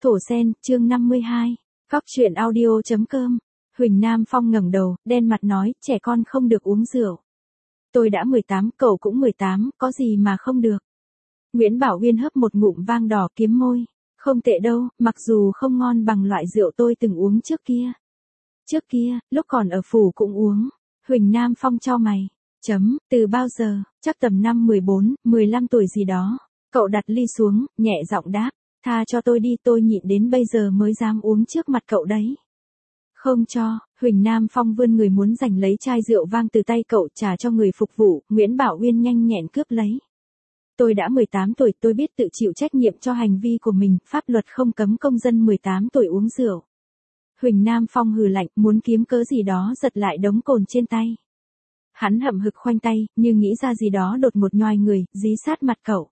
Thổ Sen, chương 52. Góc truyện audio.com. Huỳnh Nam Phong ngẩng đầu, đen mặt nói, trẻ con không được uống rượu. Tôi đã 18, cậu cũng 18, có gì mà không được. Nguyễn Bảo Uyên hớp một ngụm vang đỏ kiếm môi. Không tệ đâu, mặc dù không ngon bằng loại rượu tôi từng uống trước kia. Trước kia, lúc còn ở phủ cũng uống. Huỳnh Nam Phong chau mày. Từ bao giờ, chắc tầm năm 14, 15 tuổi gì đó. Cậu đặt ly xuống, nhẹ giọng đáp. Tha cho tôi đi, tôi nhịn đến bây giờ mới dám uống trước mặt cậu đấy. Không cho, Huỳnh Nam Phong vươn người muốn giành lấy chai rượu vang từ tay cậu trả cho người phục vụ, Nguyễn Bảo Uyên nhanh nhẹn cướp lấy. Tôi đã 18 tuổi, tôi biết tự chịu trách nhiệm cho hành vi của mình, pháp luật không cấm công dân 18 tuổi uống rượu. Huỳnh Nam Phong hừ lạnh, muốn kiếm cớ gì đó giật lại đống cồn trên tay. Hắn hậm hực khoanh tay, như nghĩ ra gì đó đột ngột nhoài người, dí sát mặt cậu.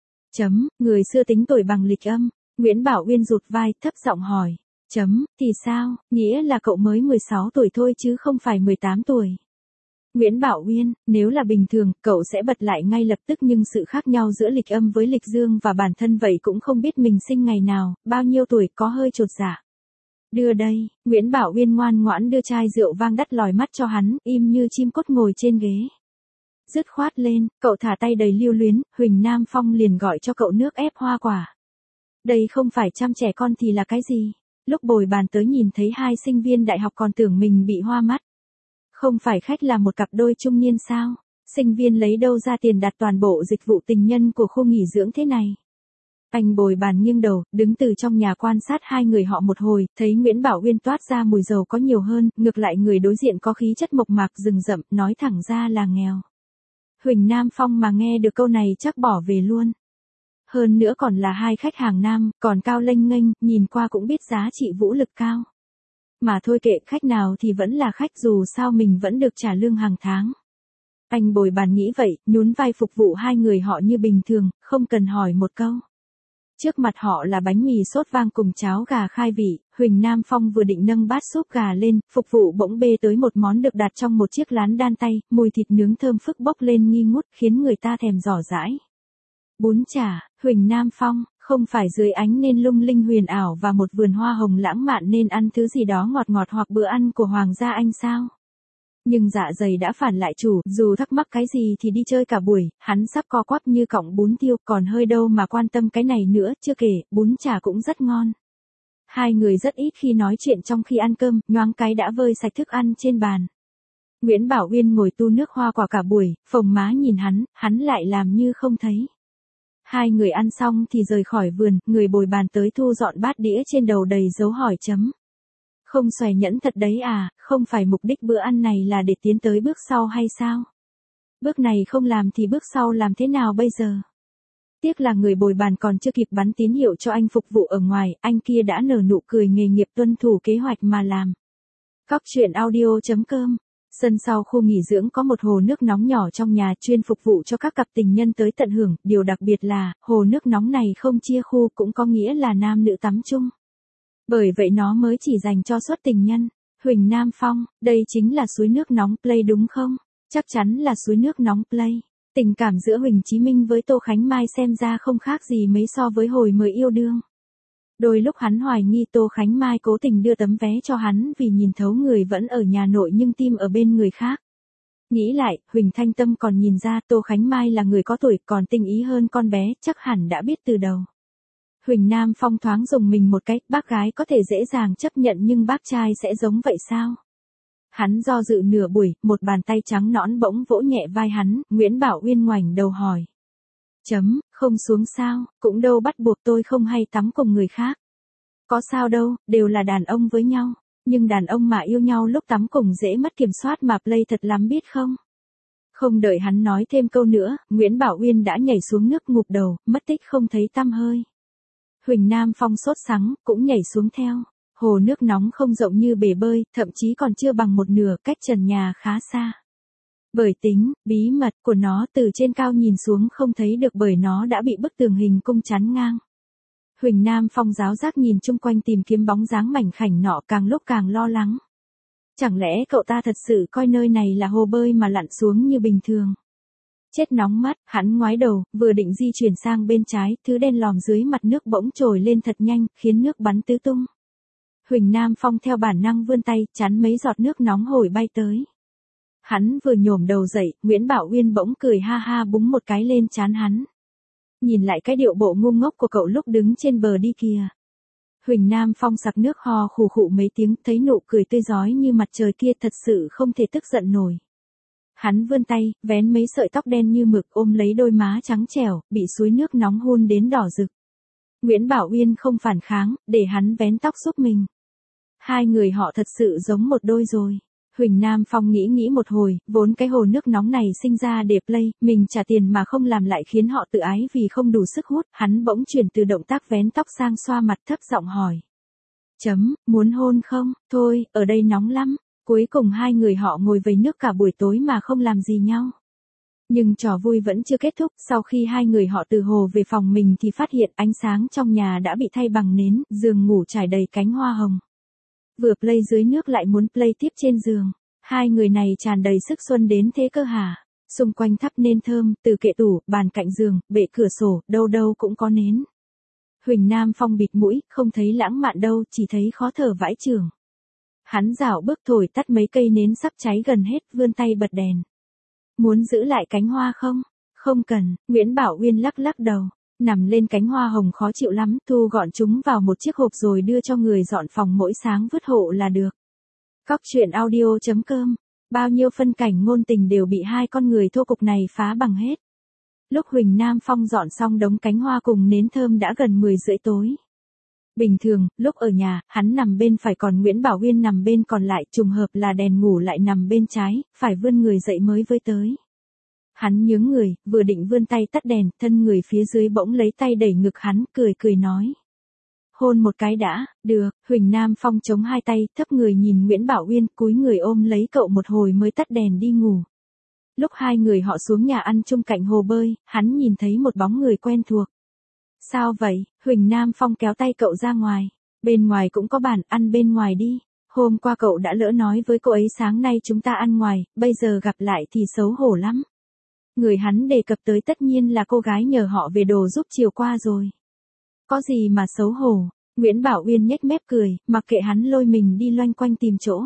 Người xưa tính tuổi bằng lịch âm, Nguyễn Bảo Uyên rụt vai, thấp giọng hỏi. Thì sao, nghĩa là cậu mới 16 tuổi thôi chứ không phải 18 tuổi. Nguyễn Bảo Uyên, nếu là bình thường, cậu sẽ bật lại ngay lập tức nhưng sự khác nhau giữa lịch âm với lịch dương và bản thân vậy cũng không biết mình sinh ngày nào, bao nhiêu tuổi có hơi chột dạ. Đưa đây, Nguyễn Bảo Uyên ngoan ngoãn đưa chai rượu vang đắt lòi mắt cho hắn, im như chim cốt ngồi trên ghế. Dứt khoát lên, cậu thả tay đầy lưu luyến, Huỳnh Nam Phong liền gọi cho cậu nước ép hoa quả. Đây không phải chăm trẻ con thì là cái gì? Lúc bồi bàn tới nhìn thấy hai sinh viên đại học còn tưởng mình bị hoa mắt. Không phải khách là một cặp đôi trung niên sao? Sinh viên lấy đâu ra tiền đặt toàn bộ dịch vụ tình nhân của khu nghỉ dưỡng thế này? Anh bồi bàn nghiêng đầu, đứng từ trong nhà quan sát hai người họ một hồi, thấy Nguyễn Bảo Uyên toát ra mùi dầu có nhiều hơn, ngược lại người đối diện có khí chất mộc mạc rừng rậm, nói thẳng ra là nghèo. Huỳnh Nam Phong mà nghe được câu này chắc bỏ về luôn. Hơn nữa còn là hai khách hàng nam, còn cao lênh nghênh, nhìn qua cũng biết giá trị vũ lực cao. Mà thôi kệ, khách nào thì vẫn là khách, dù sao mình vẫn được trả lương hàng tháng. Anh bồi bàn nghĩ vậy, nhún vai phục vụ hai người họ như bình thường, không cần hỏi một câu. Trước mặt họ là bánh mì sốt vang cùng cháo gà khai vị, Huỳnh Nam Phong vừa định nâng bát súp gà lên, phục vụ bỗng bê tới một món được đặt trong một chiếc lán đan tay, mùi thịt nướng thơm phức bốc lên nghi ngút khiến người ta thèm dò dãi. Bún chả, Huỳnh Nam Phong, không phải dưới ánh nên lung linh huyền ảo và một vườn hoa hồng lãng mạn nên ăn thứ gì đó ngọt ngọt hoặc bữa ăn của Hoàng gia Anh sao? Nhưng dạ dày đã phản lại chủ, dù thắc mắc cái gì thì đi chơi cả buổi, hắn sắp co quắp như cọng bún tiêu, còn hơi đâu mà quan tâm cái này nữa, chưa kể, bún chả cũng rất ngon. Hai người rất ít khi nói chuyện trong khi ăn cơm, nhoáng cái đã vơi sạch thức ăn trên bàn. Nguyễn Bảo Uyên ngồi tu nước hoa quả cả buổi, phồng má nhìn hắn lại làm như không thấy. Hai người ăn xong thì rời khỏi vườn, người bồi bàn tới thu dọn bát đĩa trên đầu đầy dấu hỏi chấm. Không xòe nhẫn thật đấy à, không phải mục đích bữa ăn này là để tiến tới bước sau hay sao? Bước này không làm thì bước sau làm thế nào bây giờ? Tiếc là người bồi bàn còn chưa kịp bắn tín hiệu cho anh phục vụ ở ngoài, anh kia đã nở nụ cười nghề nghiệp tuân thủ kế hoạch mà làm. Góc truyện audio.com. Sân sau khu nghỉ dưỡng có một hồ nước nóng nhỏ trong nhà chuyên phục vụ cho các cặp tình nhân tới tận hưởng, điều đặc biệt là, hồ nước nóng này không chia khu cũng có nghĩa là nam nữ tắm chung. Bởi vậy nó mới chỉ dành cho suất tình nhân. Huỳnh Nam Phong, đây chính là suối nước nóng Play đúng không? Chắc chắn là suối nước nóng Play. Tình cảm giữa Huỳnh Chí Minh với Tô Khánh Mai xem ra không khác gì mấy so với hồi mới yêu đương. Đôi lúc hắn hoài nghi Tô Khánh Mai cố tình đưa tấm vé cho hắn vì nhìn thấu người vẫn ở nhà nội nhưng tim ở bên người khác. Nghĩ lại, Huỳnh Thanh Tâm còn nhìn ra Tô Khánh Mai là người có tuổi còn tinh ý hơn con bé, chắc hẳn đã biết từ đầu. Huỳnh Nam Phong thoáng dùng mình một cái, bác gái có thể dễ dàng chấp nhận nhưng bác trai sẽ giống vậy sao? Hắn do dự nửa buổi, một bàn tay trắng nõn bỗng vỗ nhẹ vai hắn, Nguyễn Bảo Uyên ngoảnh đầu hỏi. Không xuống sao, cũng đâu bắt buộc tôi không hay tắm cùng người khác. Có sao đâu, đều là đàn ông với nhau, nhưng đàn ông mà yêu nhau lúc tắm cùng dễ mất kiểm soát mà Play thật lắm biết không? Không đợi hắn nói thêm câu nữa, Nguyễn Bảo Uyên đã nhảy xuống nước ngụp đầu, mất tích không thấy tăm hơi. Huỳnh Nam Phong sốt sắng, cũng nhảy xuống theo. Hồ nước nóng không rộng như bể bơi, thậm chí còn chưa bằng một nửa, cách trần nhà khá xa. Bởi tính, bí mật của nó từ trên cao nhìn xuống không thấy được bởi nó đã bị bức tường hình cung chắn ngang. Huỳnh Nam Phong giáo giác nhìn chung quanh tìm kiếm bóng dáng mảnh khảnh nọ càng lúc càng lo lắng. Chẳng lẽ cậu ta thật sự coi nơi này là hồ bơi mà lặn xuống như bình thường? Chết nóng mắt, hắn ngoái đầu, vừa định di chuyển sang bên trái, thứ đen lòm dưới mặt nước bỗng trồi lên thật nhanh, khiến nước bắn tứ tung. Huỳnh Nam Phong theo bản năng vươn tay, chắn mấy giọt nước nóng hổi bay tới. Hắn vừa nhổm đầu dậy, Nguyễn Bảo Uyên bỗng cười ha ha búng một cái lên trán hắn. Nhìn lại cái điệu bộ ngu ngốc của cậu lúc đứng trên bờ đi kìa. Huỳnh Nam Phong sặc nước ho khù khụ mấy tiếng, thấy nụ cười tươi rói như mặt trời kia thật sự không thể tức giận nổi. Hắn vươn tay, vén mấy sợi tóc đen như mực ôm lấy đôi má trắng trẻo, bị suối nước nóng hun đến đỏ rực. Nguyễn Bảo Uyên không phản kháng, để hắn vén tóc giúp mình. Hai người họ thật sự giống một đôi rồi. Huỳnh Nam Phong nghĩ một hồi, vốn cái hồ nước nóng này sinh ra để play, mình trả tiền mà không làm lại khiến họ tự ái vì không đủ sức hút, hắn bỗng chuyển từ động tác vén tóc sang xoa mặt thấp giọng hỏi. Muốn hôn không? Thôi, ở đây nóng lắm. Cuối cùng hai người họ ngồi vầy nước cả buổi tối mà không làm gì nhau. Nhưng trò vui vẫn chưa kết thúc, sau khi hai người họ từ hồ về phòng mình thì phát hiện ánh sáng trong nhà đã bị thay bằng nến, giường ngủ trải đầy cánh hoa hồng. Vừa play dưới nước lại muốn play tiếp trên giường. Hai người này tràn đầy sức xuân đến thế cơ hả? Xung quanh thắp nến thơm, từ kệ tủ, bàn cạnh giường, bệ cửa sổ, đâu đâu cũng có nến. Huỳnh Nam Phong bịt mũi, không thấy lãng mạn đâu, chỉ thấy khó thở vãi chưởng. Hắn rảo bước thổi tắt mấy cây nến sắp cháy gần hết, vươn tay bật đèn. Muốn giữ lại cánh hoa không? Không cần, Nguyễn Bảo Uyên lắc lắc đầu. Nằm lên cánh hoa hồng khó chịu lắm, thu gọn chúng vào một chiếc hộp rồi đưa cho người dọn phòng mỗi sáng vứt hộ là được. Cóc truyện audio.com. Bao nhiêu phân cảnh ngôn tình đều bị hai con người thô cục này phá bằng hết. Lúc Huỳnh Nam Phong dọn xong đống cánh hoa cùng nến thơm đã gần 10:30 tối. Bình thường, lúc ở nhà, hắn nằm bên phải còn Nguyễn Bảo Uyên nằm bên còn lại, trùng hợp là đèn ngủ lại nằm bên trái, phải vươn người dậy mới với tới. Hắn nhướng người, vừa định vươn tay tắt đèn, thân người phía dưới bỗng lấy tay đẩy ngực hắn, cười nói. Hôn một cái đã, được. Huỳnh Nam Phong chống hai tay, thấp người nhìn Nguyễn Bảo Uyên, cúi người ôm lấy cậu một hồi mới tắt đèn đi ngủ. Lúc hai người họ xuống nhà ăn chung cạnh hồ bơi, hắn nhìn thấy một bóng người quen thuộc. Sao vậy? Huỳnh Nam Phong kéo tay cậu ra ngoài. Bên ngoài cũng có bàn, ăn bên ngoài đi. Hôm qua cậu đã lỡ nói với cô ấy sáng nay chúng ta ăn ngoài, bây giờ gặp lại thì xấu hổ lắm. Người hắn đề cập tới tất nhiên là cô gái nhờ họ về đồ giúp chiều qua rồi. Có gì mà xấu hổ? Nguyễn Bảo Uyên nhếch mép cười, mặc kệ hắn lôi mình đi loanh quanh tìm chỗ.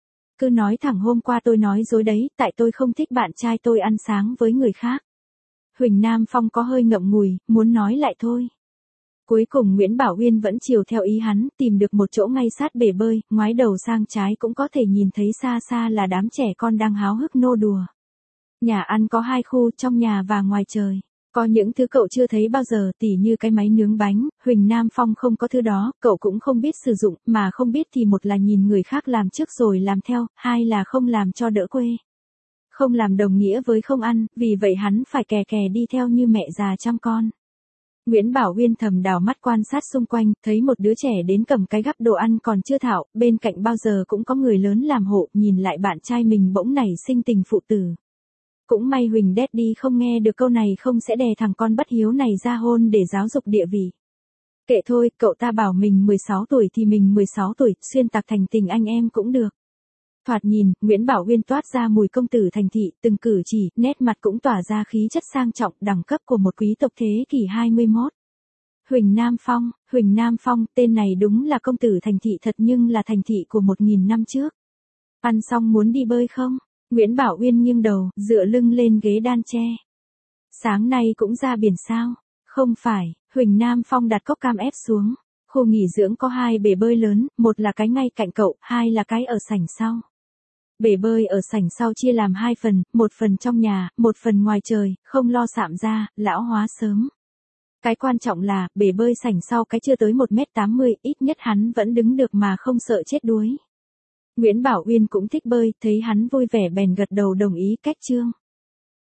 Cứ nói thẳng hôm qua tôi nói dối đấy, tại tôi không thích bạn trai tôi ăn sáng với người khác. Huỳnh Nam Phong có hơi ngậm ngùi, muốn nói lại thôi. Cuối cùng Nguyễn Bảo Uyên vẫn chiều theo ý hắn, tìm được một chỗ ngay sát bể bơi, ngoái đầu sang trái cũng có thể nhìn thấy xa xa là đám trẻ con đang háo hức nô đùa. Nhà ăn có hai khu, trong nhà và ngoài trời. Có những thứ cậu chưa thấy bao giờ, tỉ như cái máy nướng bánh, Huỳnh Nam Phong không có thứ đó, cậu cũng không biết sử dụng, mà không biết thì một là nhìn người khác làm trước rồi làm theo, hai là không làm cho đỡ quê. Không làm đồng nghĩa với không ăn, vì vậy hắn phải kè kè đi theo như mẹ già chăm con. Nguyễn Bảo Uyên thầm đảo mắt quan sát xung quanh, thấy một đứa trẻ đến cầm cái gắp đồ ăn còn chưa thạo, bên cạnh bao giờ cũng có người lớn làm hộ, nhìn lại bạn trai mình bỗng nảy sinh tình phụ tử. Cũng may Huỳnh Daddy không nghe được câu này không sẽ đè thằng con bất hiếu này ra hôn để giáo dục địa vị. Kệ thôi, cậu ta bảo mình 16 tuổi thì mình 16 tuổi, xuyên tạc thành tình anh em cũng được. Thoạt nhìn, Nguyễn Bảo Uyên toát ra mùi công tử thành thị, từng cử chỉ, nét mặt cũng tỏa ra khí chất sang trọng, đẳng cấp của một quý tộc thế kỷ 21. Huỳnh Nam Phong, tên này đúng là công tử thành thị thật nhưng là thành thị của 1000 năm trước. Ăn xong muốn đi bơi không? Nguyễn Bảo Uyên nghiêng đầu, dựa lưng lên ghế đan tre. Sáng nay cũng ra biển sao? Không phải, Huỳnh Nam Phong đặt cốc cam ép xuống. Khu nghỉ dưỡng có hai bể bơi lớn, một là cái ngay cạnh cậu, hai là cái ở sảnh sau. Bể bơi ở sảnh sau chia làm hai phần, một phần trong nhà, một phần ngoài trời, không lo sạm ra, lão hóa sớm. Cái quan trọng là, bể bơi sảnh sau cái chưa tới 1m80, ít nhất hắn vẫn đứng được mà không sợ chết đuối. Nguyễn Bảo Uyên cũng thích bơi, thấy hắn vui vẻ bèn gật đầu đồng ý cách chương.